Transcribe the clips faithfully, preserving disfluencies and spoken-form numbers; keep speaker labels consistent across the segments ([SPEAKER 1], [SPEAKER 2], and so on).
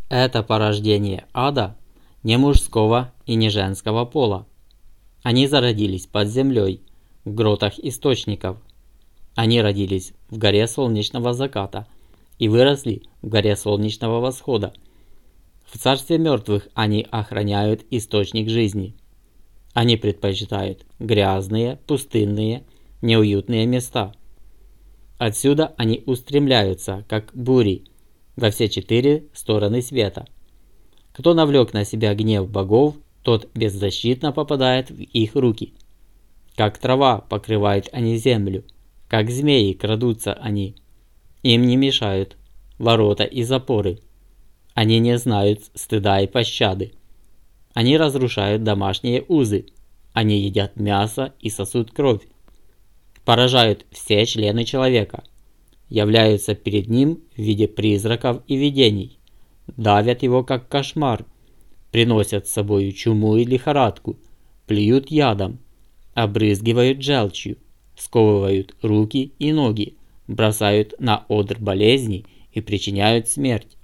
[SPEAKER 1] Это порождение ада не мужского и не женского пола. Они зародились под землей, в гротах источников. Они родились в горе солнечного заката и выросли в горе солнечного восхода. В царстве мертвых они охраняют источник жизни. Они предпочитают грязные, пустынные, неуютные места. Отсюда они устремляются, как бури, во все четыре стороны света. Кто навлек на себя гнев богов, тот беззащитно попадает в их руки. Как трава покрывают они землю, как змеи крадутся они. Им не мешают ворота и запоры. Они не знают стыда и пощады. Они разрушают домашние узы. Они едят мясо и сосут кровь. Поражают все члены человека. Являются перед ним в виде призраков и видений. Давят его как кошмар. Приносят с собой чуму и лихорадку. Плюют ядом. Обрызгивают желчью. Сковывают руки и ноги. Бросают на одр болезней и причиняют смерть.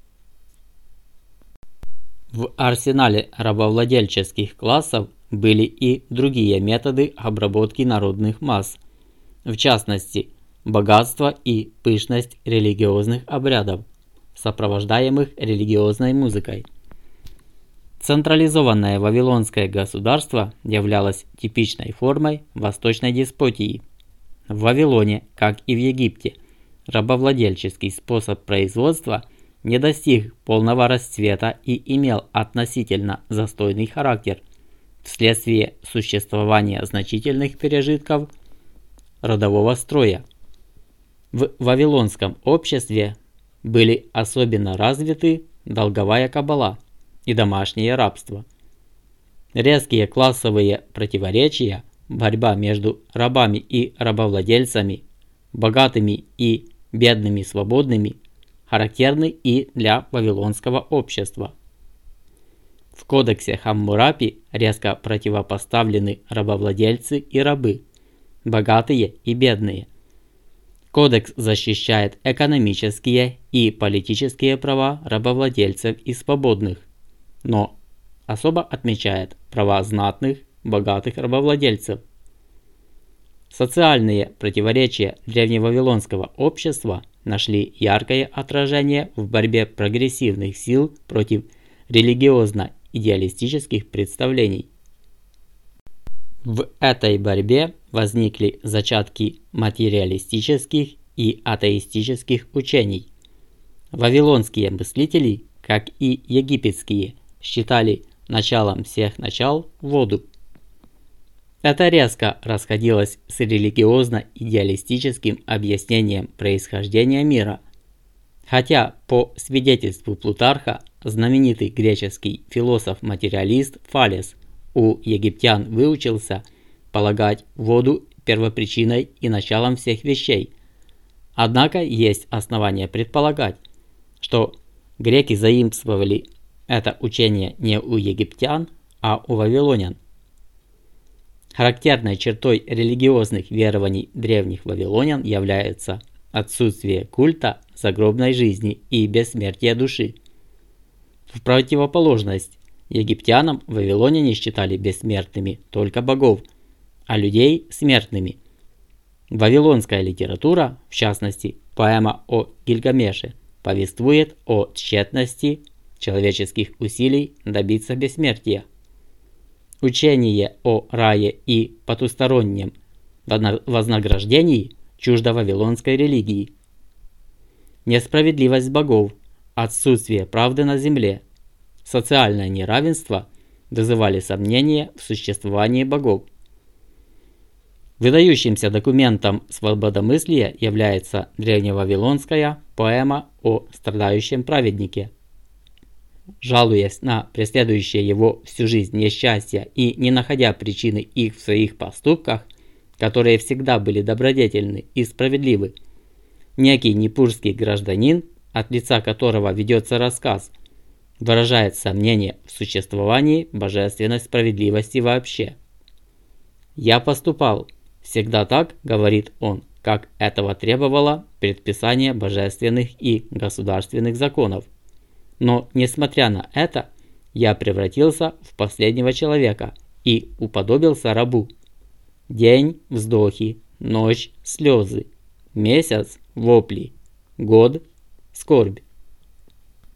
[SPEAKER 1] В арсенале рабовладельческих классов были и другие методы обработки народных масс, в частности, богатство и пышность религиозных обрядов, сопровождаемых религиозной музыкой. Централизованное вавилонское государство являлось типичной формой восточной деспотии. В Вавилоне, как и в Египте, рабовладельческий способ производства не достиг полного расцвета и имел относительно застойный характер вследствие существования значительных пережитков родового строя. В вавилонском обществе были особенно развиты долговая кабала и домашнее рабство. Резкие классовые противоречия, борьба между рабами и рабовладельцами, богатыми и бедными свободными, характерны и для вавилонского общества. В кодексе Хаммурапи резко противопоставлены рабовладельцы и рабы, богатые и бедные. Кодекс защищает экономические и политические права рабовладельцев и свободных, но особо отмечает права знатных, богатых рабовладельцев. Социальные противоречия древневавилонского общества нашли яркое отражение в борьбе прогрессивных сил против религиозно-идеалистических представлений. В этой борьбе возникли зачатки материалистических и атеистических учений. Вавилонские мыслители, как и египетские, считали началом всех начал воду. Это резко расходилось с религиозно-идеалистическим объяснением происхождения мира. Хотя, по свидетельству Плутарха, знаменитый греческий философ-материалист Фалес у египтян выучился полагать воду первопричиной и началом всех вещей. Однако есть основания предполагать, что греки заимствовали это учение не у египтян, а у вавилонян. Характерной чертой религиозных верований древних вавилонян является отсутствие культа загробной жизни и бессмертия души. В противоположность египтянам вавилоняне считали бессмертными только богов, а людей смертными. Вавилонская литература, в частности поэма о Гильгамеше, повествует о тщетности человеческих усилий добиться бессмертия. Учение о рае и потустороннем вознаграждении чуждо вавилонской религии. Несправедливость богов, отсутствие правды на земле, социальное неравенство вызывали сомнения в существовании богов. Выдающимся документом свободомыслия является древневавилонская поэма о страдающем праведнике. Жалуясь на преследующее его всю жизнь несчастья и не находя причины их в своих поступках, которые всегда были добродетельны и справедливы, некий непурский гражданин, от лица которого ведется рассказ, выражает сомнение в существовании божественной справедливости вообще. «Я поступал всегда так, — говорит он, — как этого требовало предписание божественных и государственных законов. Но, несмотря на это, я превратился в последнего человека и уподобился рабу. День – вздохи, ночь – слезы, месяц – вопли, год – скорбь.